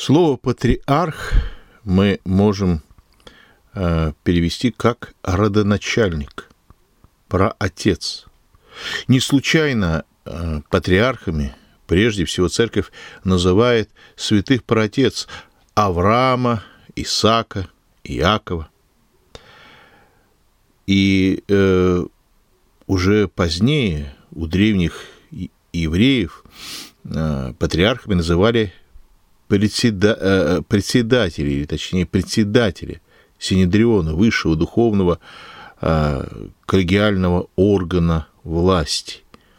Слово «патриарх» мы можем перевести как «родоначальник», «праотец». Не случайно патриархами прежде всего церковь называет святых праотец Авраама, Исаака, Иакова. И уже позднее у древних евреев патриархами называли председателей, или точнее председателя Синедриона, высшего духовного коллегиального органа власти.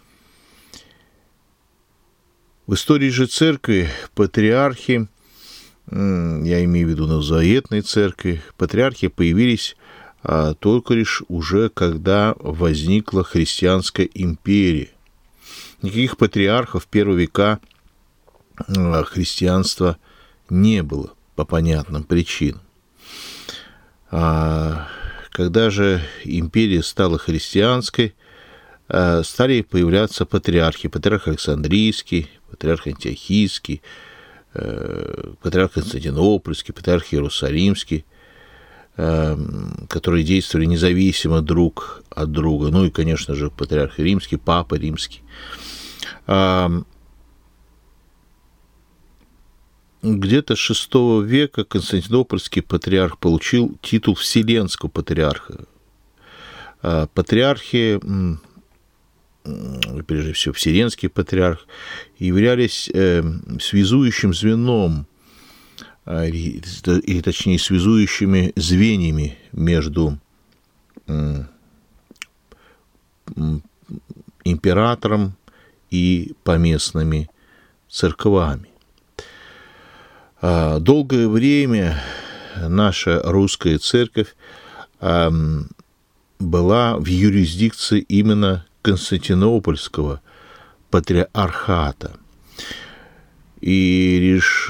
В истории же церкви патриархи, я имею в виду новозаветной церкви, патриархи появились только лишь уже когда возникла христианская империя. Никаких патриархов в первые века христианства не было по понятным причинам. Когда же империя стала христианской, стали появляться патриархи. Патриарх Александрийский, патриарх Антиохийский, патриарх Константинопольский, патриарх Иерусалимский, которые действовали независимо друг от друга. Ну и, конечно же, патриарх Римский, Папа Римский. Где-то с VI века Константинопольский патриарх получил титул Вселенского патриарха. Патриархи, прежде всего Вселенский патриарх, являлись связующим звеном, или точнее связующими звеньями между императором и поместными церквами. Долгое время наша русская церковь была в юрисдикции именно Константинопольского патриархата. И лишь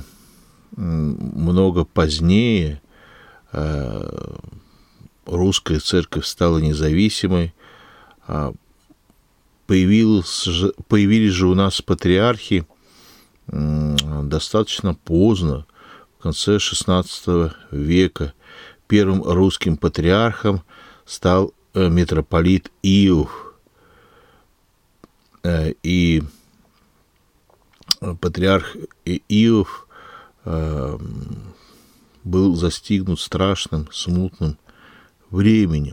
много позднее русская церковь стала независимой. Появились же у нас патриархи достаточно поздно, в конце XVI века. Первым русским патриархом стал митрополит Иов. И патриарх Иов был застигнут страшным, смутным временем.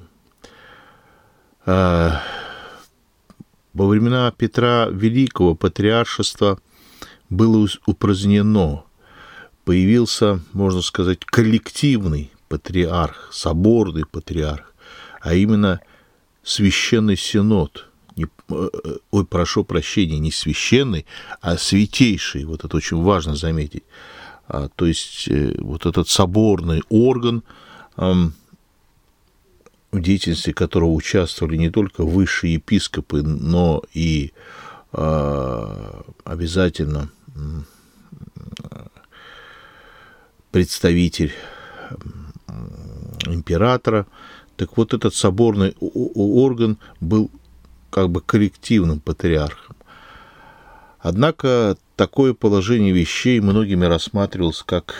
Во времена Петра Великого патриаршество было упразднено. Появился, можно сказать, коллективный патриарх, соборный патриарх, а именно священный синод. Прошу прощения, не священный, а святейший. Вот это очень важно заметить. То есть вот этот соборный орган, в деятельности которого участвовали не только высшие епископы, но и обязательно представитель императора. Так вот, этот соборный орган был как бы коллективным патриархом. Однако такое положение вещей многими рассматривалось как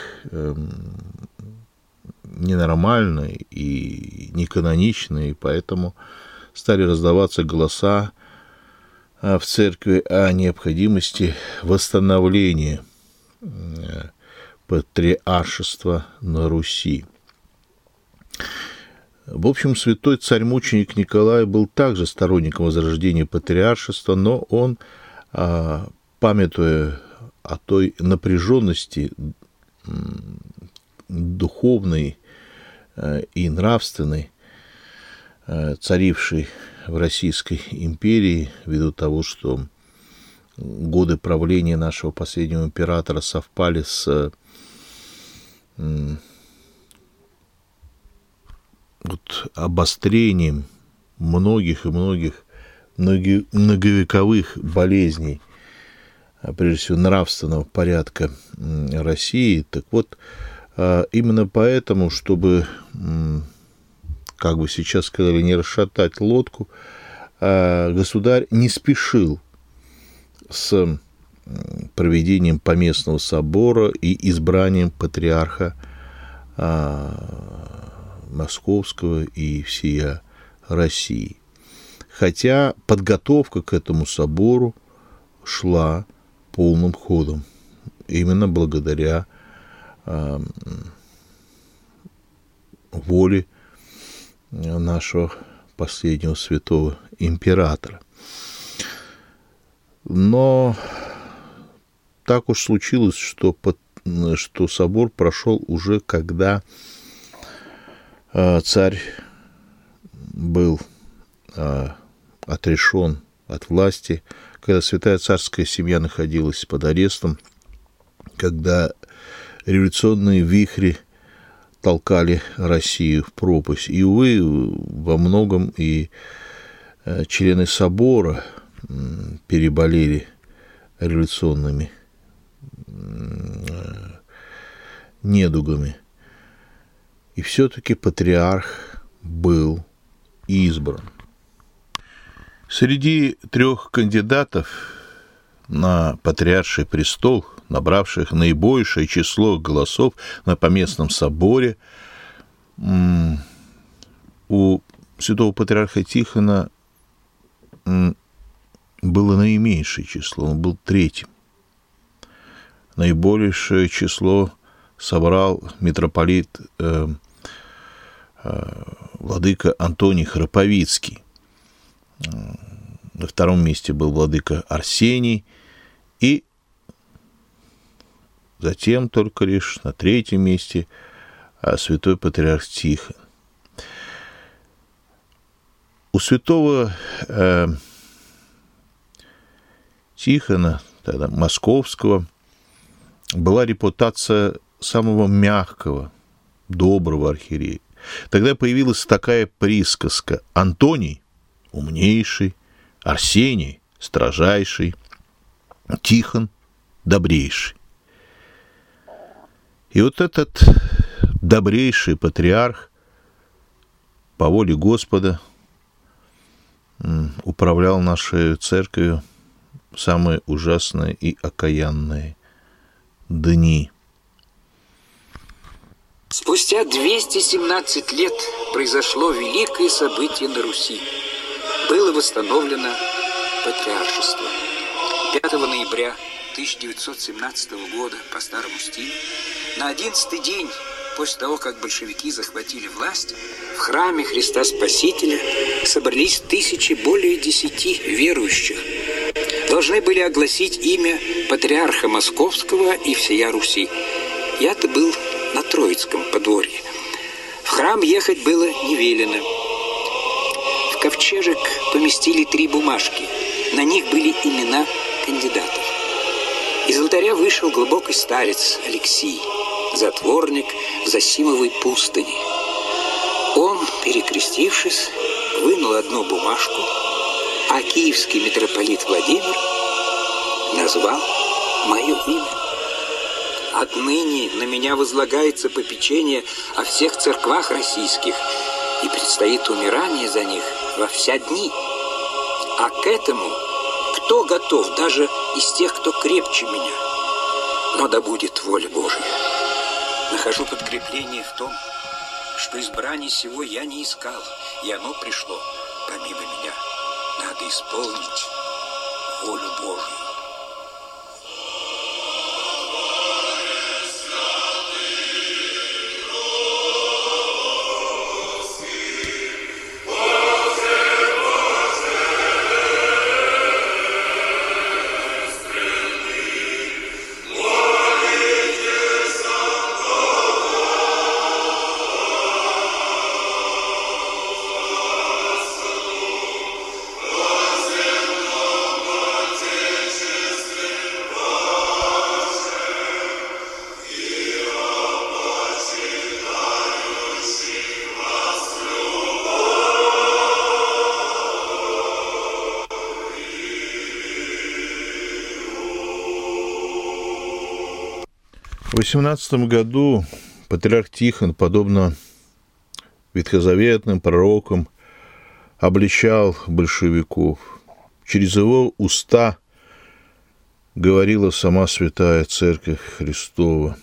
ненормальное и неканоничное, и поэтому стали раздаваться голоса в церкви о необходимости восстановления патриаршества на Руси. В общем, святой царь-мученик Николай был также сторонником возрождения патриаршества, но он, памятуя о той напряженности духовной и нравственной, царившей в Российской империи, ввиду того, что годы правления нашего последнего императора совпали с обострением многих многовековых болезней, прежде всего нравственного порядка России. Так вот, именно поэтому, чтобы, как бы сейчас сказали, не расшатать лодку, государь не спешил с проведением поместного собора и избранием патриарха Московского и всея России. Хотя подготовка к этому собору шла полным ходом, именно благодаря воле нашего последнего святого императора. Но так уж случилось, что собор прошел уже когда царь был отрешен от власти, когда святая царская семья находилась под арестом, когда революционные вихри толкали Россию в пропасть. И, увы, во многом и члены собора переболели революционными недугами. И все-таки патриарх был избран. Среди 3 кандидатов на патриарший престол, набравших наибольшее число голосов на поместном соборе, у святого патриарха Тихона было наименьшее число, он был 3-м. Наибольшее число собрал митрополит владыка Антоний Храповицкий. На 2-м месте был владыка Арсений, и затем только лишь на 3-м месте святой патриарх Тихон. У святого Тихона, тогда московского, была репутация самого мягкого, доброго архиерея. Тогда появилась такая присказка: Антоний – умнейший, Арсений – строжайший, Тихон – добрейший. И вот этот добрейший патриарх по воле Господа управлял нашей церковью в самые ужасные и окаянные дни. Спустя 217 лет произошло великое событие на Руси. Было восстановлено патриаршество. 5 ноября 1917 года по старому стилю, на 11-й день после того, как большевики захватили власть, в храме Христа Спасителя собрались более 10 верующих. Должны были огласить имя патриарха Московского и всея Руси. Я-то был на Троицком подворье. В храм ехать было не велено. В ковчежек поместили 3 бумажки. На них были имена кандидатов. Из алтаря вышел глубокий старец Алексий, затворник в Зосимовой пустыне. Он, перекрестившись, вынул одну бумажку, а киевский митрополит Владимир назвал мое имя. Отныне на меня возлагается попечение о всех церквах российских, и предстоит умирание за них во вся дни. А к этому кто готов, даже из тех, кто крепче меня? Но да будет воля Божия. Нахожу подкрепление в том, что избрание сего я не искал, и оно пришло помимо меня. Надо исполнить волю Божию. В 18 году патриарх Тихон, подобно ветхозаветным пророкам, обличал большевиков. Через его уста говорила сама Святая Церковь Христова.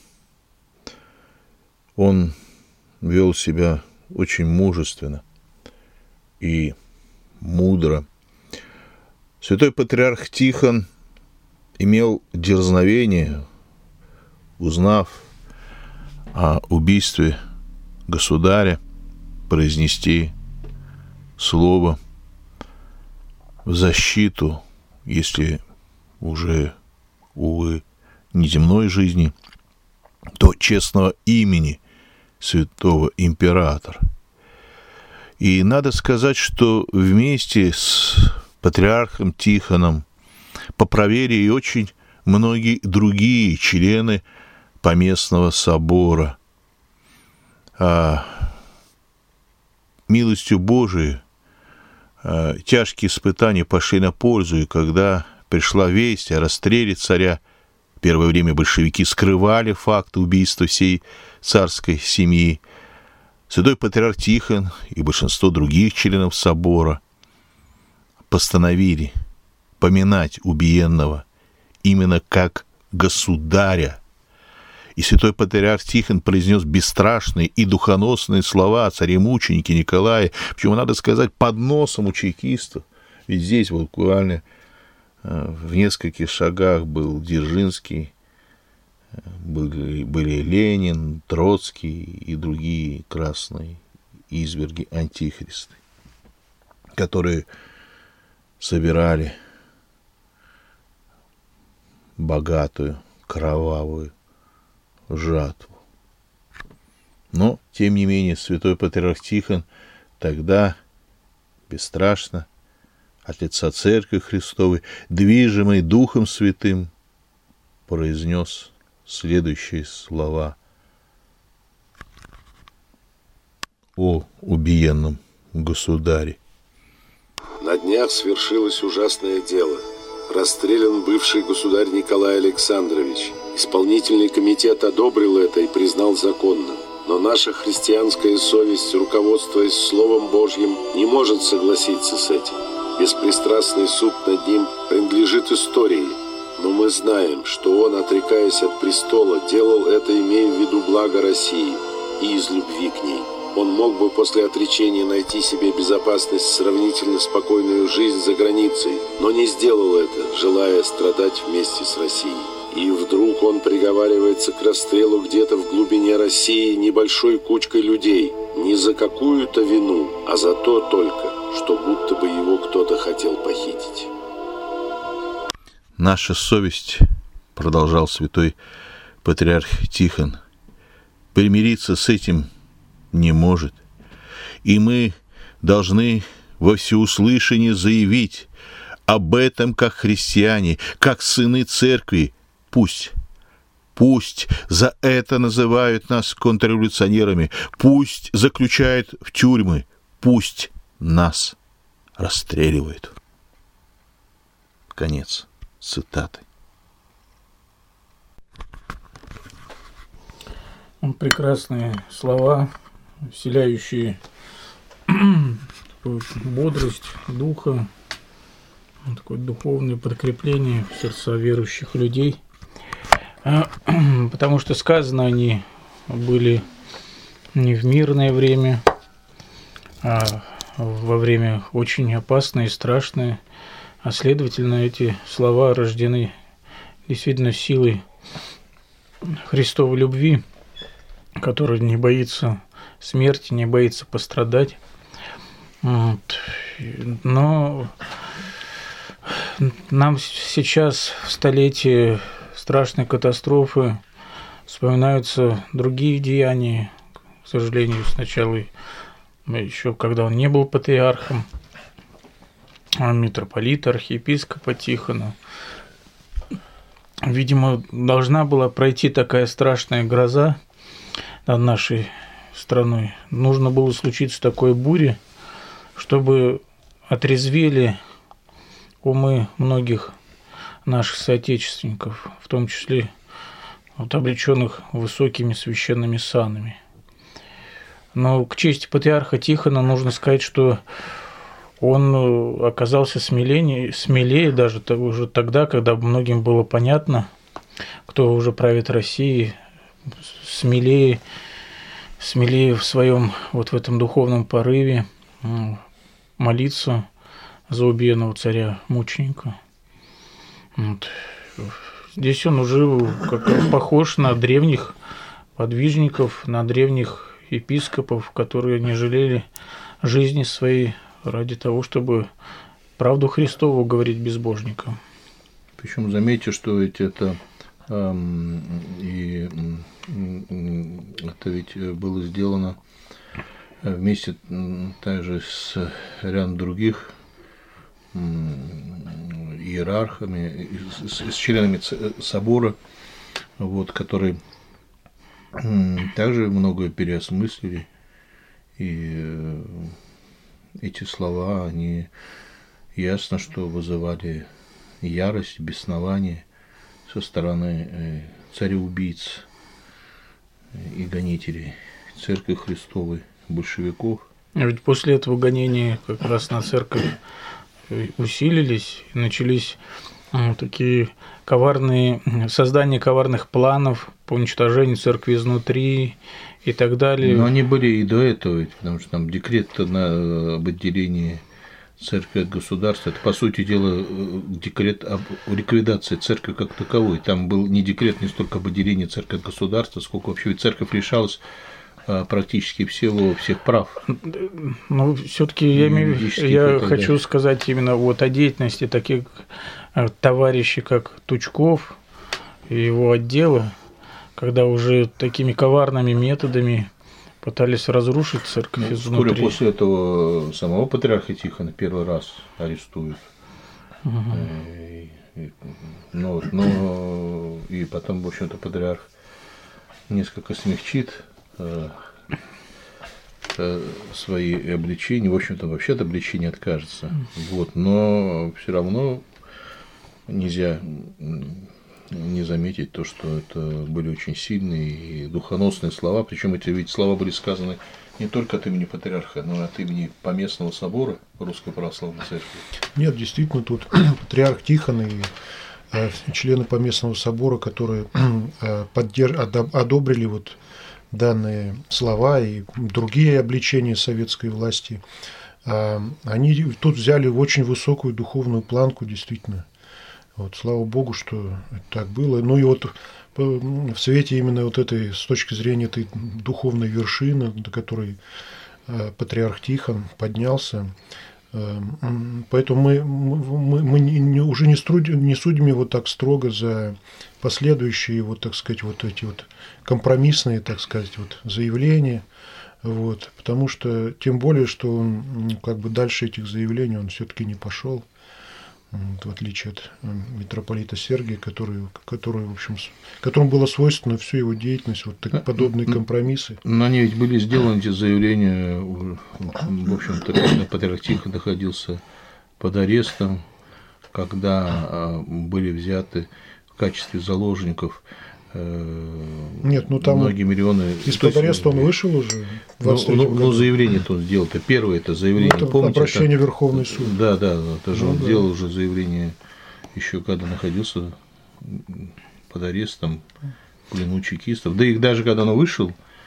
Он вел себя очень мужественно и мудро. Святой Патриарх Тихон имел дерзновение, узнав о убийстве государя, произнести слово в защиту, если уже, увы, не земной жизни, то честного имени святого императора. И надо сказать, что вместе с патриархом Тихоном поправили и очень многие другие члены Поместного собора. Милостью Божией тяжкие испытания пошли на пользу, и когда пришла весть о расстреле царя, первое время большевики скрывали факт убийства всей царской семьи, святой патриарх Тихон и большинство других членов собора постановили поминать убиенного именно как государя. И святой патриарх Тихон произнес бесстрашные и духоносные слова о царе-мученике Николае, причем, надо сказать, под носом у чекистов. Ведь здесь вот буквально в нескольких шагах был Дзержинский, были Ленин, Троцкий и другие красные изверги, антихристы, которые собирали богатую, кровавую жатву. Но, тем не менее, святой патриарх Тихон тогда бесстрашно от лица Церкви Христовой, движимый Духом Святым, произнес следующие слова: «О убиенном государе! На днях свершилось ужасное дело. Расстрелян бывший государь Николай Александрович. Исполнительный комитет одобрил это и признал законным. Но наша христианская совесть, руководствуясь Словом Божьим, не может согласиться с этим. Беспристрастный суд над ним принадлежит истории. Но мы знаем, что он, отрекаясь от престола, делал это, имея в виду благо России и из любви к ней. Он мог бы после отречения найти себе безопасность, сравнительно спокойную жизнь за границей, но не сделал это, желая страдать вместе с Россией. И вдруг он приговаривается к расстрелу где-то в глубине России небольшой кучкой людей, не за какую-то вину, а за то только, что будто бы его кто-то хотел похитить». «Наша совесть, — продолжал святой патриарх Тихон, — примириться с этим не может, и мы должны во всеуслышание заявить об этом как христиане, как сыны церкви. Пусть за это называют нас контрреволюционерами, пусть заключают в тюрьмы, пусть нас расстреливают». Конец цитаты. Прекрасные слова, вселяющие бодрость духа, такое духовное подкрепление в сердца верующих людей, потому что сказано они были не в мирное время, а во время очень опасное и страшное, а следовательно эти слова рождены действительно силой Христовой любви, который не боится смерти, не боится пострадать. Но нам сейчас, в столетие страшной катастрофы, вспоминаются другие деяния, к сожалению, сначала еще когда он не был патриархом, митрополита, архиепископа Тихона. Видимо, должна была пройти такая страшная гроза над нашей страной. Нужно было случиться такой бури, чтобы отрезвели умы многих наших соотечественников, в том числе облеченных высокими священными санами. Но к чести патриарха Тихона нужно сказать, что он оказался смелее даже уже тогда, когда многим было понятно, кто уже правит Россией, смелее в своем вот в этом духовном порыве молиться за убиенного царя-мученика. Вот. Здесь он уже как похож на древних подвижников, на древних епископов, которые не жалели жизни своей ради того, чтобы правду Христову говорить безбожникам. Причем заметьте, что ведь это это ведь было сделано вместе также с рядом других иерархами, с членами собора, вот, которые также многое переосмыслили, и эти слова, они ясно, что вызывали ярость, беснование со стороны цареубийц и гонителей Церкви Христовой, большевиков. А ведь после этого гонения как раз на церковь усилились, и начались такие создание коварных планов по уничтожению церкви изнутри и так далее. Но они были и до этого, потому что там декрет об отделении церкви от государства, это, по сути дела, декрет об ликвидации церкви как таковой. Там был не декрет не столько об отделении церкви от государства, сколько вообще ведь церковь лишалась практически всех прав. Ну, все-таки я хочу сказать именно вот о деятельности таких товарищей, как Тучков и его отдела, когда уже такими коварными методами пытались разрушить церковь изнутри. Вскоре после этого самого патриарха Тихона первый раз арестуют. Но и потом, в общем-то, патриарх несколько смягчит свои обличения, в общем-то, вообще от обличения откажется. Вот, но все равно нельзя не заметить то, что это были очень сильные и духоносные слова, причем эти ведь слова были сказаны не только от имени патриарха, но и от имени Поместного собора Русской Православной Церкви. Нет, действительно, тут патриарх Тихон и члены Поместного собора, которые одобрили вот данные слова и другие обличения советской власти, они тут взяли очень высокую духовную планку, действительно. Вот, слава Богу, что так было. Ну и вот в свете именно вот этой, с точки зрения этой духовной вершины, до которой патриарх Тихон поднялся, поэтому мы уже не судим его так строго за последующие, вот, так сказать, вот эти вот компромиссные, так сказать, вот заявления, вот, потому что тем более, что он как бы дальше этих заявлений он все-таки не пошел. В отличие от митрополита Сергия, который, в общем, которому было свойственно всю его деятельность, вот так, подобные компромиссы. Но они ведь были сделаны, эти заявления, в общем-то, когда патриарх Тихон находился под арестом, когда были взяты в качестве заложников нет, ну там многие миллионы. Из-под ареста он вышел уже. Ну, заявление-то он сделал. Это первое, это заявление. Это помните, обращение в Верховный суд. Да, это же он делал уже заявление еще когда находился под арестом в плену чекистов. Да и даже когда он вышел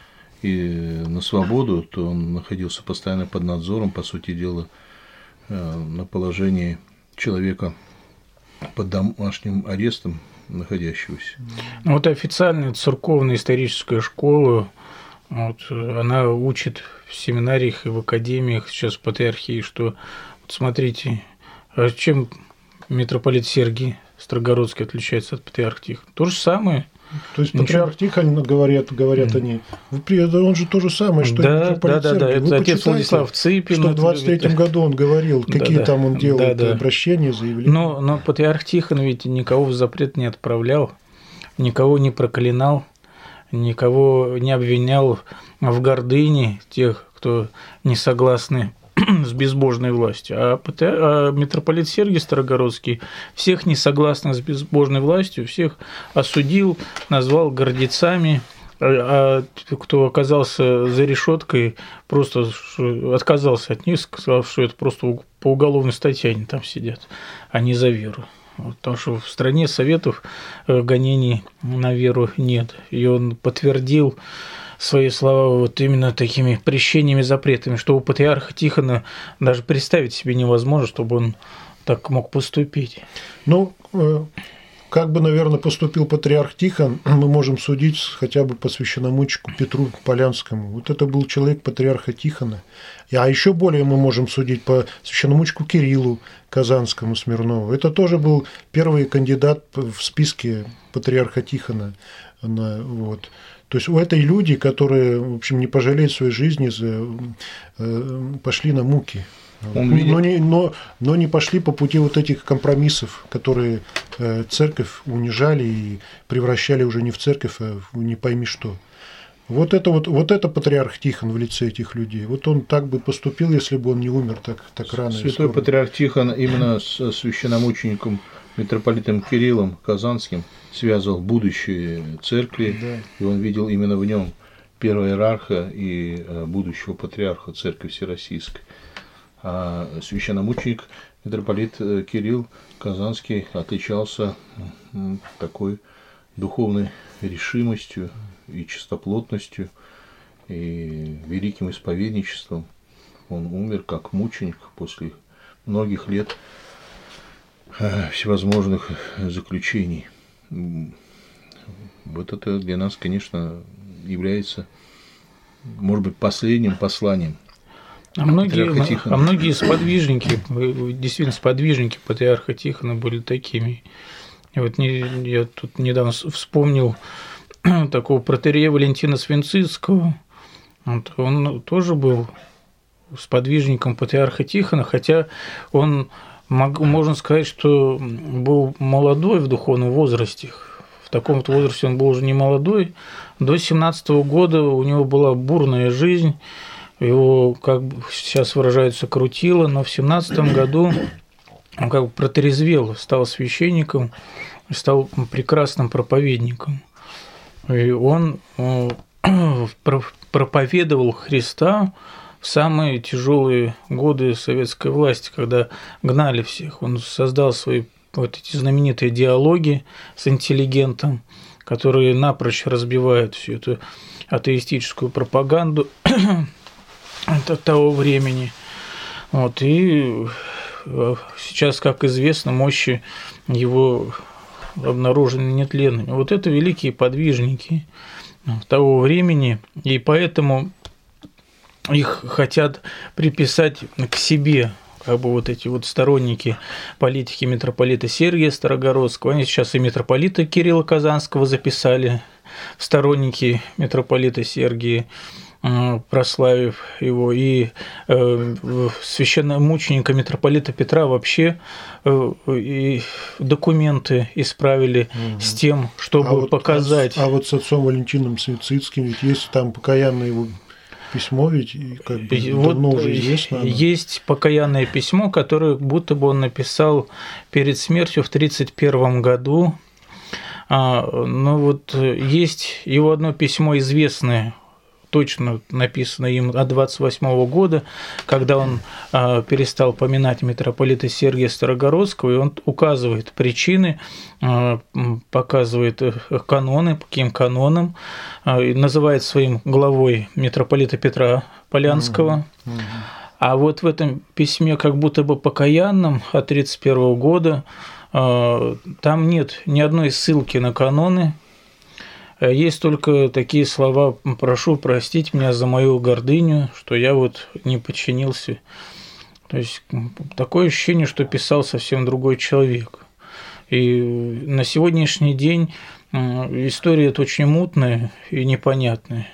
и на свободу, то он находился постоянно под надзором, по сути дела, на положении человека под домашним арестом находящегося. Вот официальная церковная историческая школа, вот, она учит в семинариях и в академиях, сейчас в патриархии, что, вот смотрите, чем митрополит Сергий Строгородский отличается от патриарха Тихона? То же самое. То есть патриарх Тихон, говорят они, он же то же самое, что и митрополит Сергий. Да, это отец Владислав Цыпин. Что в 23-м году он говорил, какие там он делает обращения, заявления. Но патриарх Тихон ведь никого в запрет не отправлял, никого не проклинал, никого не обвинял в гордыне тех, кто не согласны с безбожной властью. А митрополит Сергий Строгородский всех несогласных с безбожной властью, всех осудил, назвал гордецами, А кто оказался за решеткой, просто отказался от них, сказал, что это просто по уголовной статье они там сидят, а не за веру. Потому что в стране советов гонений на веру нет. И он подтвердил свои слова вот именно такими прещениями, запретами, что у патриарха Тихона даже представить себе невозможно, чтобы он так мог поступить. Ну, как бы, наверное, поступил патриарх Тихон, мы можем судить хотя бы по священномученику Петру Полянскому. Вот это был человек патриарха Тихона. А еще более мы можем судить по священномученику Кириллу Казанскому Смирнову. Это тоже был первый кандидат в списке патриарха Тихона. Вот. То есть у этой люди, которые, в общем, не пожалеют своей жизни, пошли на муки. Но не пошли по пути вот этих компромиссов, которые церковь унижали и превращали уже не в церковь, а в не пойми что. Вот это патриарх Тихон в лице этих людей. Вот он так бы поступил, если бы он не умер так рано. Святой патриарх Тихон именно с священномучеником митрополитом Кириллом Казанским связывал будущее церкви, да. И он видел именно в нем первого иерарха и будущего патриарха церкви всероссийской. А священномученик митрополит Кирилл Казанский отличался такой духовной решимостью и чистоплотностью, и великим исповедничеством. Он умер как мученик после многих лет всевозможных заключений. Вот это для нас, конечно, является, может быть, последним посланием. А многие сподвижники, действительно сподвижники патриарха Тихона были такими. И вот я тут недавно вспомнил такого протоиерея Валентина Свинцицкого. Вот, он тоже был сподвижником патриарха Тихона, хотя он, можно сказать, что был молодой в духовном возрасте. В таком-то возрасте он был уже не молодой. До 17 года у него была бурная жизнь. Его, как сейчас выражаются, крутило, но в 17 году он как бы протрезвел, стал священником, стал прекрасным проповедником. И он проповедовал Христа в самые тяжелые годы советской власти, когда гнали всех. Он создал свои вот эти знаменитые диалоги с интеллигентом, которые напрочь разбивают всю эту атеистическую пропаганду того времени. Вот, и сейчас, как известно, мощи его обнаружены нетленными. Вот это великие подвижники того времени, и поэтому их хотят приписать к себе, как бы вот эти вот сторонники политики митрополита Сергия Старогородского. Они сейчас и митрополита Кирилла Казанского записали в сторонники митрополита Сергия, прославив его, и священномученика митрополита Петра вообще и документы исправили с тем, чтобы показать. А вот с отцом Валентином Свинцицким ведь есть там покаянное его письмо, ведь как бы давно уже известно. Есть покаянное письмо, которое будто бы он написал перед смертью в 1931 году. Но вот есть его одно письмо известное, точно написано им от 28 года, когда он перестал поминать митрополита Сергия Старогородского, и он указывает причины, показывает каноны, по каким канонам, называет своим главой митрополита Петра Полянского. А вот в этом письме, как будто бы покаянном от 1931 года, там нет ни одной ссылки на каноны. Есть только такие слова: «Прошу простить меня за мою гордыню, что я вот не подчинился». То есть такое ощущение, что писал совсем другой человек. И на сегодняшний день история эта очень мутная и непонятная.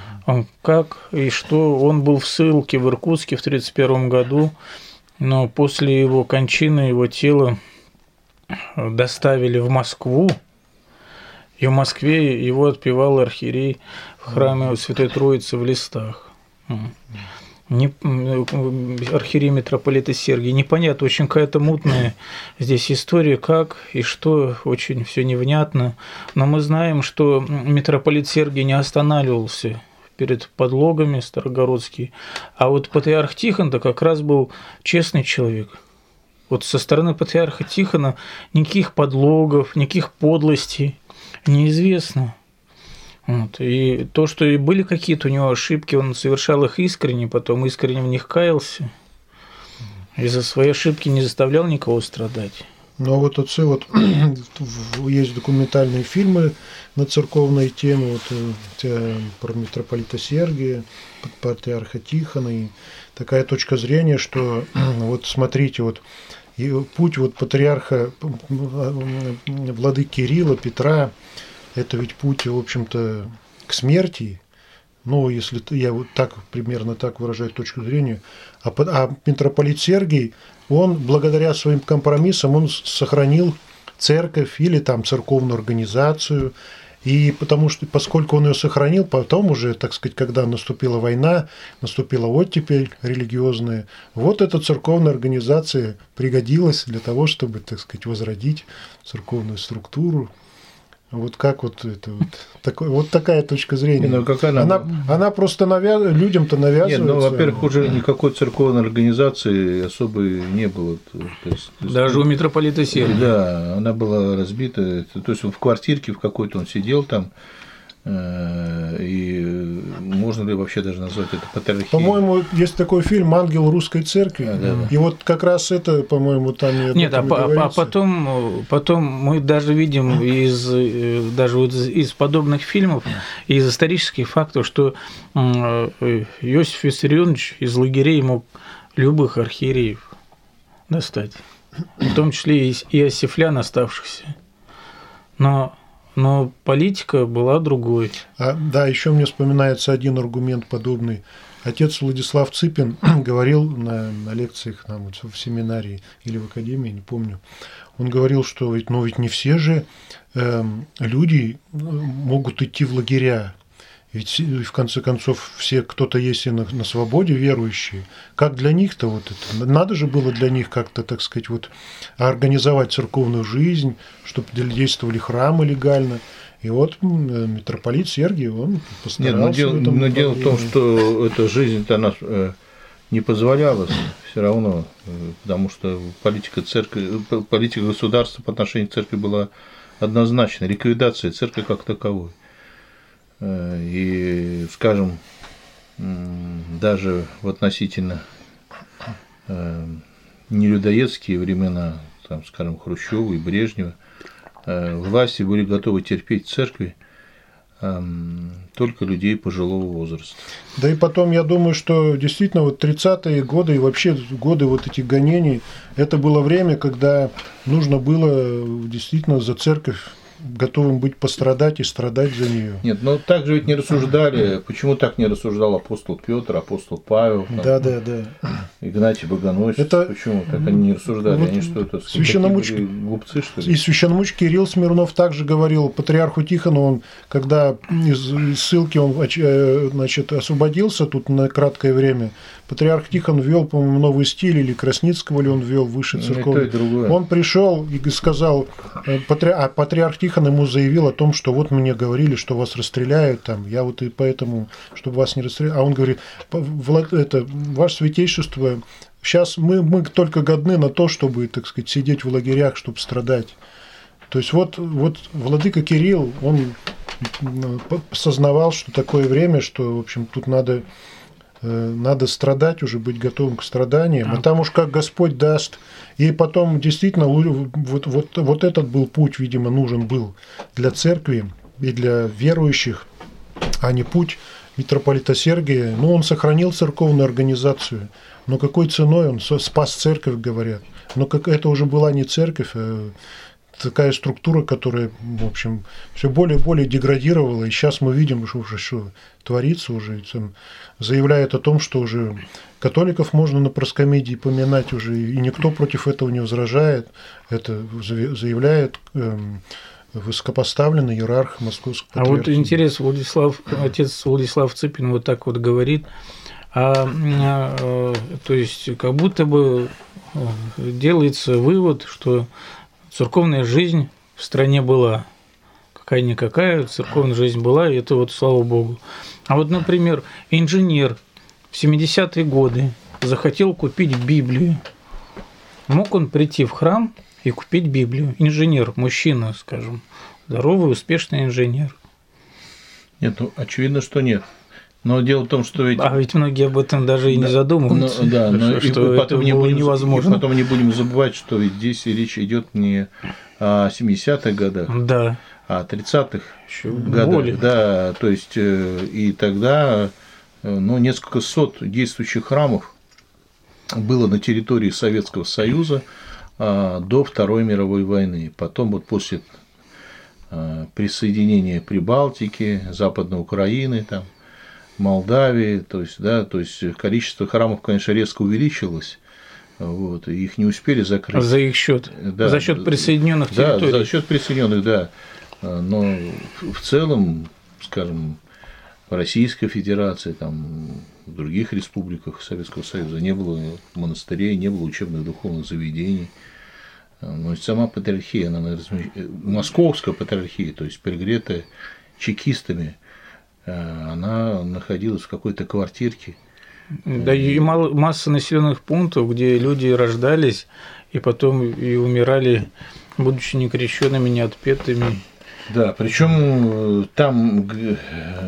Как и что он был в ссылке в Иркутске в 1931 году, но после его кончины его тело доставили в Москву. И в Москве его отпевал архиерей в храме Святой Троицы в Листах. архиерей митрополита Сергия. Непонятно, очень какая-то мутная здесь история, как и что, очень все невнятно. Но мы знаем, что митрополит Сергий не останавливался перед подлогами старогородские, а вот патриарх Тихон-то как раз был честный человек. Вот со стороны патриарха Тихона никаких подлогов, никаких подлостей неизвестно. Вот. И то, что и были какие-то у него ошибки, он совершал их искренне, потом искренне в них каялся, и за свои ошибки не заставлял никого страдать. Ну вот отцы, вот есть документальные фильмы на церковные темы, вот, про митрополита Сергия, патриарха Тихона, и такая точка зрения, что вот смотрите, вот путь вот патриарха владыки Кирилла, Петра, это ведь путь, в общем-то, к смерти. Ну, если я вот так, примерно так выражаю точку зрения. А митрополит Сергий, он благодаря своим компромиссам, он сохранил церковь или там церковную организацию. И поскольку он ее сохранил, потом уже, так сказать, когда наступила война, наступила оттепель религиозная, вот эта церковная организация пригодилась для того, чтобы, так сказать, возродить церковную структуру. Вот как вот это вот такая точка зрения. Ну, как она просто людям-то навязывается. Нет, ну, во-первых, уже никакой церковной организации особой не было. Даже у митрополита Сергия. Да, она была разбита. То есть в квартирке в какой-то он сидел там. И можно ли вообще даже назвать это патриархией? По-моему, есть такой фильм «Ангел русской церкви», и вот как раз это, по-моему, там не Нет, а потом мы даже видим из подобных фильмов, из исторических фактов, что Иосиф Виссарионович из лагерей мог любых архиереев достать, в том числе и иосифлян оставшихся. Но политика была другой. Да, еще мне вспоминается один аргумент подобный. Отец Владислав Цыпин говорил на лекциях нам вот в семинарии или в академии, не помню. Он говорил, что ведь не все же люди могут идти в лагеря. Ведь в конце концов все, кто-то есть и на свободе верующие. Как для них-то вот это? Надо же было для них как-то, так сказать, вот организовать церковную жизнь, чтобы действовали храмы легально. И вот митрополит Сергий, он постарался. Нет, но дело в том, что эта жизнь-то она не позвола все равно, потому что политика государства по отношению к церкви была однозначна, ликвидация церкви как таковой. И, скажем, даже в относительно нелюдоедские времена, там, скажем, Хрущёва и Брежнева, власти были готовы терпеть в церкви только людей пожилого возраста. Да и потом, я думаю, что действительно вот 30-е годы и вообще годы вот этих гонений, это было время, когда нужно было действительно за церковь готовым быть пострадать и страдать за нее. Нет, но так же ведь не рассуждали. Почему так не рассуждал апостол Петр, апостол Павел, да. Игнатий Богоносец? Почему так они не рассуждали? Они что, это глупцы, что ли? И священномуч Кирилл Смирнов также говорил патриарху Тихону, он, когда из ссылки он, значит, освободился тут на краткое время, патриарх Тихон ввел, по-моему, новый стиль, или Красницкого ли он ввел выше церковный. Он пришел и сказал, патриарх Тихон ему заявил о том, что вот мне говорили, что вас расстреляют, там, я вот и поэтому, чтобы вас не расстреляли. А он говорит, ваше святейшество, сейчас мы только годны на то, чтобы, так сказать, сидеть в лагерях, чтобы страдать. То есть вот владыка Кирилл, он сознавал, что такое время, что, в общем, тут надо страдать уже, быть готовым к страданиям, а там уж как Господь даст. И потом действительно вот этот был путь, видимо, нужен был для церкви и для верующих, а не путь митрополита Сергия. Ну, он сохранил церковную организацию, но какой ценой он спас церковь, говорят. Но это уже была не церковь, а такая структура, которая, в общем, все более и более деградировала, и сейчас мы видим, что творится уже, заявляет о том, что уже католиков можно на проскомидии поминать уже, и никто против этого не возражает. Это заявляет высокопоставленный иерарх Московского патриархата. А вот интересно, отец Владислав Цыпин вот так вот говорит, То есть как будто бы делается вывод, что церковная жизнь в стране была. Какая-никакая церковная жизнь была, и это вот слава Богу. А вот, например, инженер в 70-е годы захотел купить Библию. Мог он прийти в храм и купить Библию? Инженер, мужчина, скажем, здоровый, успешный инженер. Нет, ну, очевидно, что нет. Но дело в том, что ведь... А ведь многие об этом даже и не задумываются, что это было невозможно. И потом не будем забывать, что ведь здесь речь идет не о 70-х годах, да, а о 30-х годах. Да, то есть и тогда несколько сот действующих храмов было на территории Советского Союза до Второй мировой войны. Потом вот после присоединения Прибалтики, Западной Украины, там, Молдавии, то есть количество храмов, конечно, резко увеличилось, вот, и их не успели закрыть. За их счет, да, за счет присоединенных территорий. Да, за счет присоединенных, да. Но в целом, скажем, в Российской Федерации, там, в других республиках Советского Союза не было монастырей, не было учебных духовных заведений. Но сама патриархия, московская патриархия, то есть пригретая чекистами, она находилась в какой-то квартирке. Да, и масса населенных пунктов, где люди рождались и потом и умирали, будучи некрещенными, неотпетыми. Да, причем там, где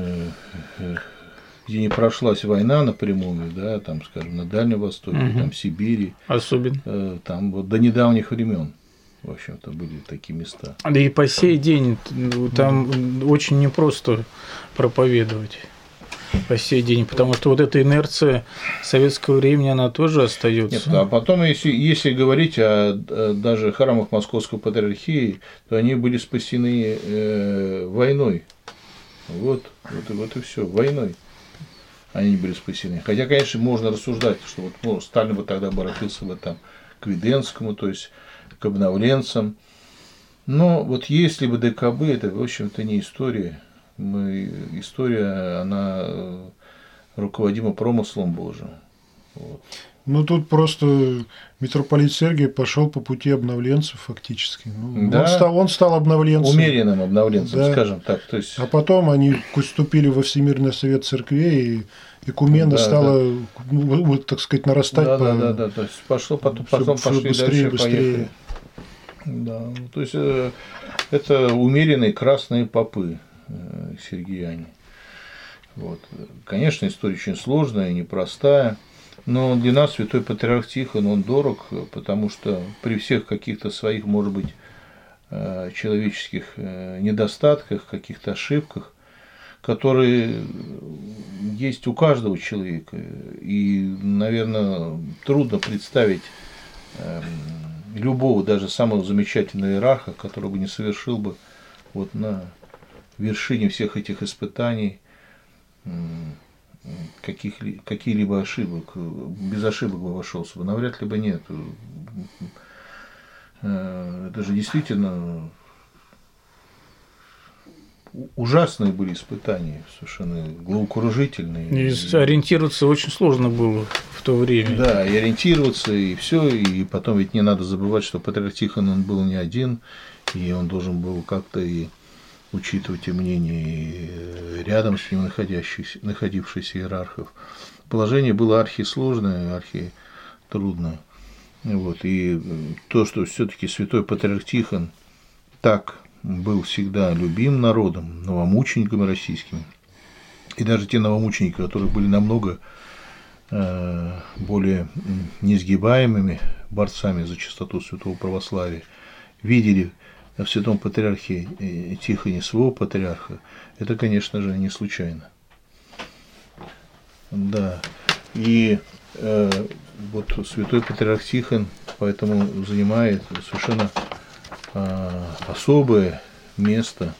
не прошлась война напрямую, да, там, скажем, на Дальнем Востоке, там, в Сибири. Особенно. Там вот до недавних времен, в общем-то, были такие места. Да и по сей день там очень непросто проповедовать. По сей день, потому что вот эта инерция советского времени, она тоже остается. Нет, а потом, если говорить о даже храмах Московской патриархии, то они были спасены войной. Вот и все, войной они были спасены. Хотя, конечно, можно рассуждать, что вот Сталин бы тогда обратился бы там к Веденскому, то есть к обновленцам. Но вот если бы ДКБ, это, в общем-то, не история. История, она руководима промыслом Божьим. Вот. Ну, тут просто митрополит Сергий пошел по пути обновленцев фактически. Ну, да, он стал обновленцем. Умеренным обновленцем, да, скажем так. То есть... А потом они вступили во Всемирный совет церквей, и экумена стала, ну, так сказать, нарастать. Да. То есть потом пошли быстрее, дальше, поехали. Да, то есть это умеренные красные попы сергияне. Вот. Конечно, история очень сложная и непростая, но для нас святой патриарх Тихон, он дорог, потому что при всех каких-то своих, может быть, человеческих недостатках, каких-то ошибках, которые есть у каждого человека, и, наверное, трудно представить любого, даже самого замечательного иерарха, который бы не совершил бы вот на вершине всех этих испытаний какие-либо ошибок, без ошибок бы обошелся бы, навряд ли бы нет. Это же действительно ужасные были испытания, совершенно головокружительные. И ориентироваться очень сложно было в то время. Да, и ориентироваться, и все, и потом ведь не надо забывать, что патриарх Тихон, он был не один, и он должен был как-то и учитывать и мнение рядом с ним находившихся иерархов. Положение было архисложное, архитрудное. Вот. И то, что все-таки святой патриарх Тихон так был всегда любим народом, новомучениками российскими, и даже те новомученики, которые были намного более несгибаемыми борцами за чистоту святого православия, видели в святом патриархе Тихоне своего патриарха, это, конечно же, не случайно. Да. И вот святой патриарх Тихон поэтому занимает совершенно особое место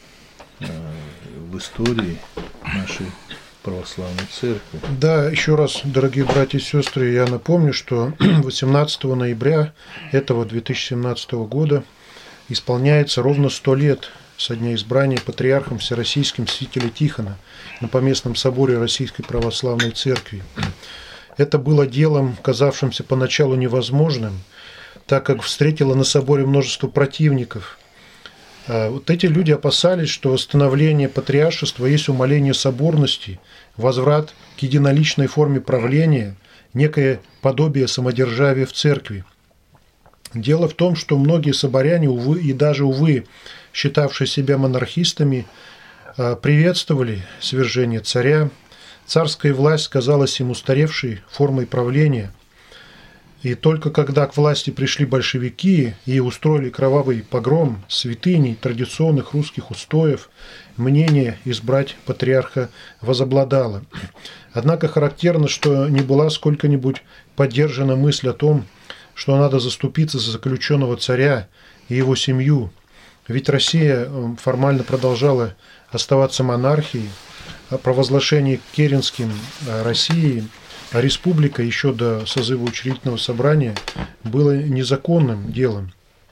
в истории нашей православной церкви. Да, еще раз, дорогие братья и сестры, я напомню, что 18 ноября этого 2017 года исполняется ровно 100 лет со дня избрания патриархом всероссийским святителя Тихона на Поместном соборе Российской Православной Церкви. Это было делом, казавшимся поначалу невозможным, так как встретило на соборе множество противников. Вот эти люди опасались, что восстановление патриаршества есть умаление соборности, возврат к единоличной форме правления, некое подобие самодержавия в церкви. Дело в том, что многие соборяне, увы, и даже, увы, считавшие себя монархистами, приветствовали свержение царя. Царская власть казалась им устаревшей формой правления. И только когда к власти пришли большевики и устроили кровавый погром святыней традиционных русских устоев, мнение избрать патриарха возобладало. Однако характерно, что не была сколько-нибудь поддержана мысль о том, что надо заступиться за заключенного царя и его семью. Ведь Россия формально продолжала оставаться монархией, а провозглашение Керенским России республика еще до созыва учредительного собрания было незаконным делом.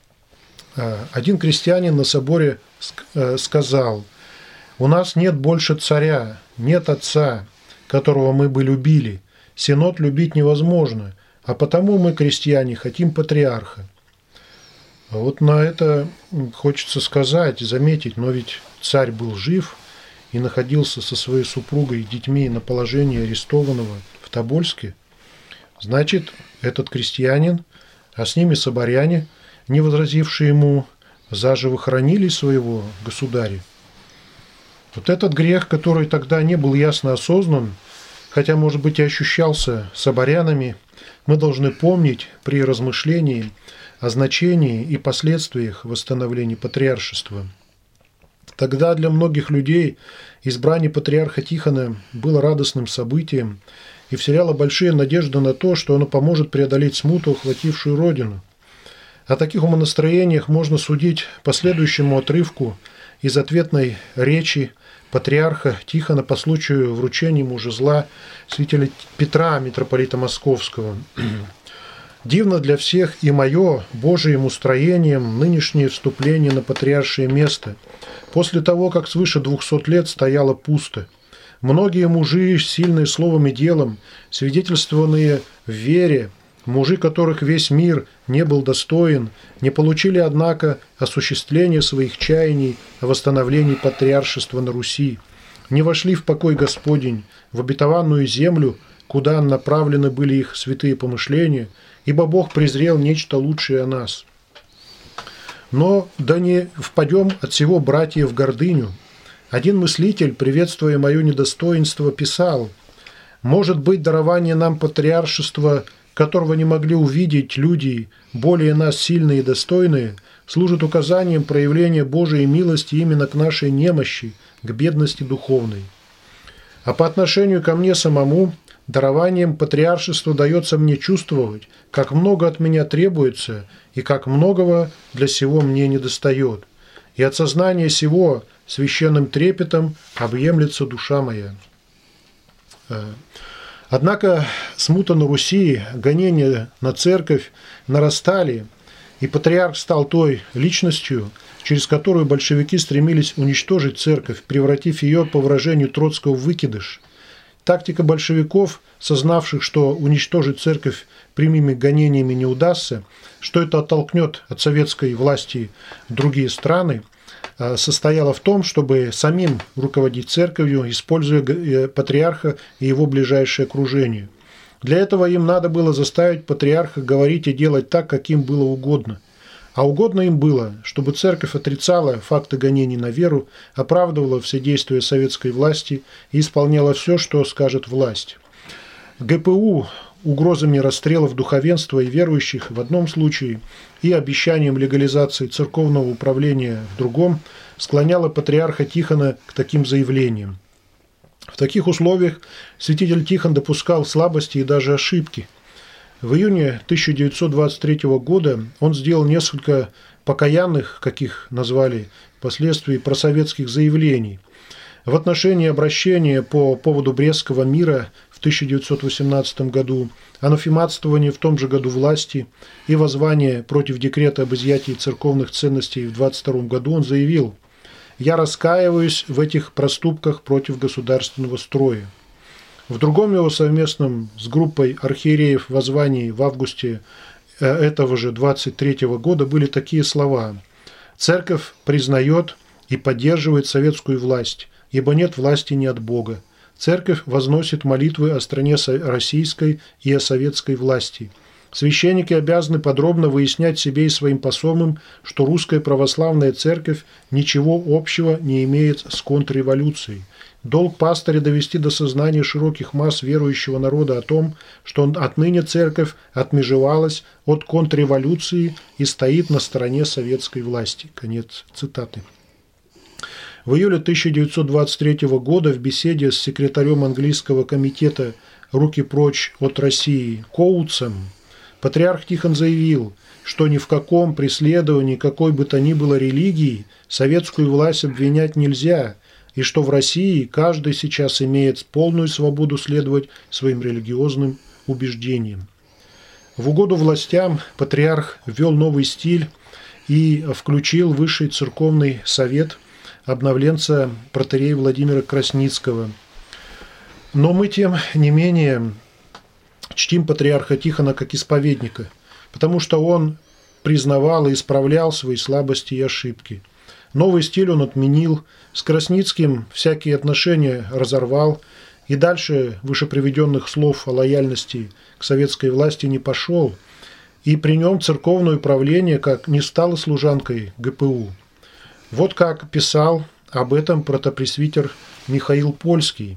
Один крестьянин на соборе сказал: «У нас нет больше царя, нет отца, которого мы бы любили. Синод любить невозможно, а потому мы, крестьяне, хотим патриарха». Вот на это хочется сказать, заметить, но ведь царь был жив и находился со своей супругой и детьми на положении арестованного в Тобольске. Значит, этот крестьянин, а с ними соборяне, не возразившие ему, заживо хоронили своего государя. Вот этот грех, который тогда не был ясно осознан, хотя, может быть, и ощущался соборянами, мы должны помнить при размышлении о значении и последствиях восстановления патриаршества. Тогда для многих людей избрание патриарха Тихона было радостным событием и вселяло большие надежды на то, что оно поможет преодолеть смуту, охватившую Родину. О таких умонастроениях можно судить по следующему отрывку из ответной речи патриарха Тихона по случаю вручения ему жезла святителя Петра, митрополита Московского. «Дивно для всех и мое, Божиим устроением, нынешнее вступление на патриаршее место, после того, как свыше 200 лет стояло пусто. Многие мужи, сильные словом и делом, свидетельствованные в вере, мужи, которых весь мир не был достоин, не получили, однако, осуществления своих чаяний о восстановлении патриаршества на Руси, не вошли в покой Господень, в обетованную землю, куда направлены были их святые помышления, ибо Бог презрел нечто лучшее о нас. Но да не впадем от всего, братья, в гордыню. Один мыслитель, приветствуя мое недостоинство, писал: «Может быть, дарование нам патриаршества, которого не могли увидеть люди, более нас сильные и достойные, служит указанием проявления Божией милости именно к нашей немощи, к бедности духовной. А по отношению ко мне самому, дарованием патриаршества дается мне чувствовать, как много от меня требуется и как многого для сего мне недостает. И от сознания сего священным трепетом объемлется душа моя». Однако смута на Руси, гонения на церковь нарастали, и патриарх стал той личностью, через которую большевики стремились уничтожить церковь, превратив ее, по выражению Троцкого, в выкидыш. Тактика большевиков, сознавших, что уничтожить церковь прямыми гонениями не удастся, что это оттолкнет от советской власти другие страны, состояла в том, чтобы самим руководить церковью, используя патриарха и его ближайшее окружение. Для этого им надо было заставить патриарха говорить и делать так, как им было угодно. А угодно им было, чтобы церковь отрицала факты гонений на веру, оправдывала все действия советской власти и исполняла все, что скажет власть. ГПУ угрозами расстрелов духовенства и верующих в одном случае и обещанием легализации церковного управления в другом склоняло патриарха Тихона к таким заявлениям. В таких условиях святитель Тихон допускал слабости и даже ошибки. В июне 1923 года он сделал несколько покаянных, как их назвали впоследствии, просоветских заявлений. В отношении обращения по поводу Брестского мира в 1918 году, анафематствования в том же году власти и воззвания против декрета об изъятии церковных ценностей в 1922 году он заявил: я раскаиваюсь в этих проступках против государственного строя. В другом его совместном с группой архиереев воззвании в августе этого же 23 года были такие слова: «Церковь признает и поддерживает советскую власть, ибо нет власти ни от Бога. Церковь возносит молитвы о стране российской и о советской власти. Священники обязаны подробно выяснять себе и своим посомам, что русская православная церковь ничего общего не имеет с контрреволюцией. Долг пастыря довести до сознания широких масс верующего народа о том, что отныне церковь отмежевалась от контрреволюции и стоит на стороне советской власти». Конец цитаты. В июле 1923 года в беседе с секретарем английского комитета «Руки прочь от России» Коутсом патриарх Тихон заявил, что ни в каком преследовании какой бы то ни было религии советскую власть обвинять нельзя, и что в России каждый сейчас имеет полную свободу следовать своим религиозным убеждениям. В угоду властям патриарх ввел новый стиль и включил Высший церковный совет обновленца протоиерея Владимира Красницкого. Но мы, тем не менее, чтим патриарха Тихона как исповедника, потому что он признавал и исправлял свои слабости и ошибки. Новый стиль он отменил, с Красницким всякие отношения разорвал и дальше вышеприведенных слов о лояльности к советской власти не пошел, и при нем церковное управление как не стало служанкой ГПУ. Вот как писал об этом протопресвитер Михаил Польский.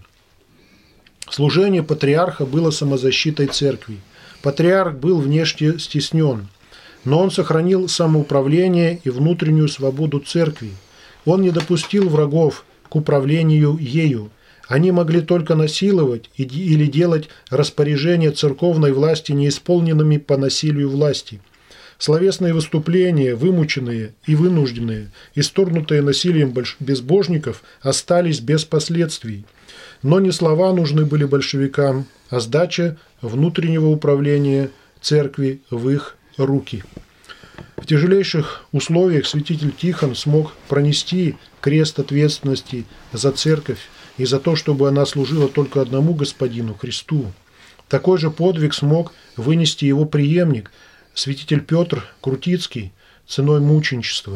Служение патриарха было самозащитой церкви. Патриарх был внешне стеснен, но он сохранил самоуправление и внутреннюю свободу церкви. Он не допустил врагов к управлению ею. Они могли только насиловать или делать распоряжения церковной власти неисполненными по насилию власти. Словесные выступления, вымученные и вынужденные, исторгнутые насилием безбожников, остались без последствий. Но не слова нужны были большевикам, а сдача внутреннего управления церкви в их руки. В тяжелейших условиях святитель Тихон смог пронести крест ответственности за церковь и за то, чтобы она служила только одному Господину, Христу. Такой же подвиг смог вынести его преемник, святитель Петр Крутицкий, ценой мученичества.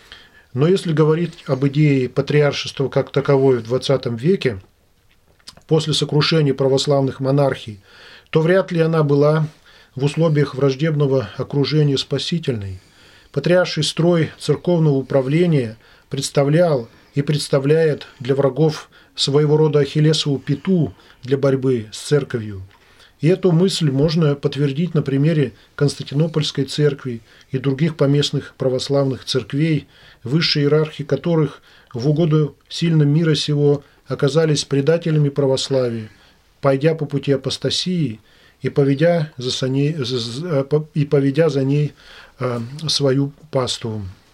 Но если говорить об идее патриаршества как таковой в XX веке, после сокрушения православных монархий, то вряд ли она была в условиях враждебного окружения спасительной. Патриарший строй церковного управления представлял и представляет для врагов своего рода ахиллесову пяту для борьбы с церковью. И эту мысль можно подтвердить на примере Константинопольской церкви и других поместных православных церквей, высшие иерархи которых в угоду сильным мира сего оказались предателями православия, пойдя по пути апостасии и поведя за ней свою паству.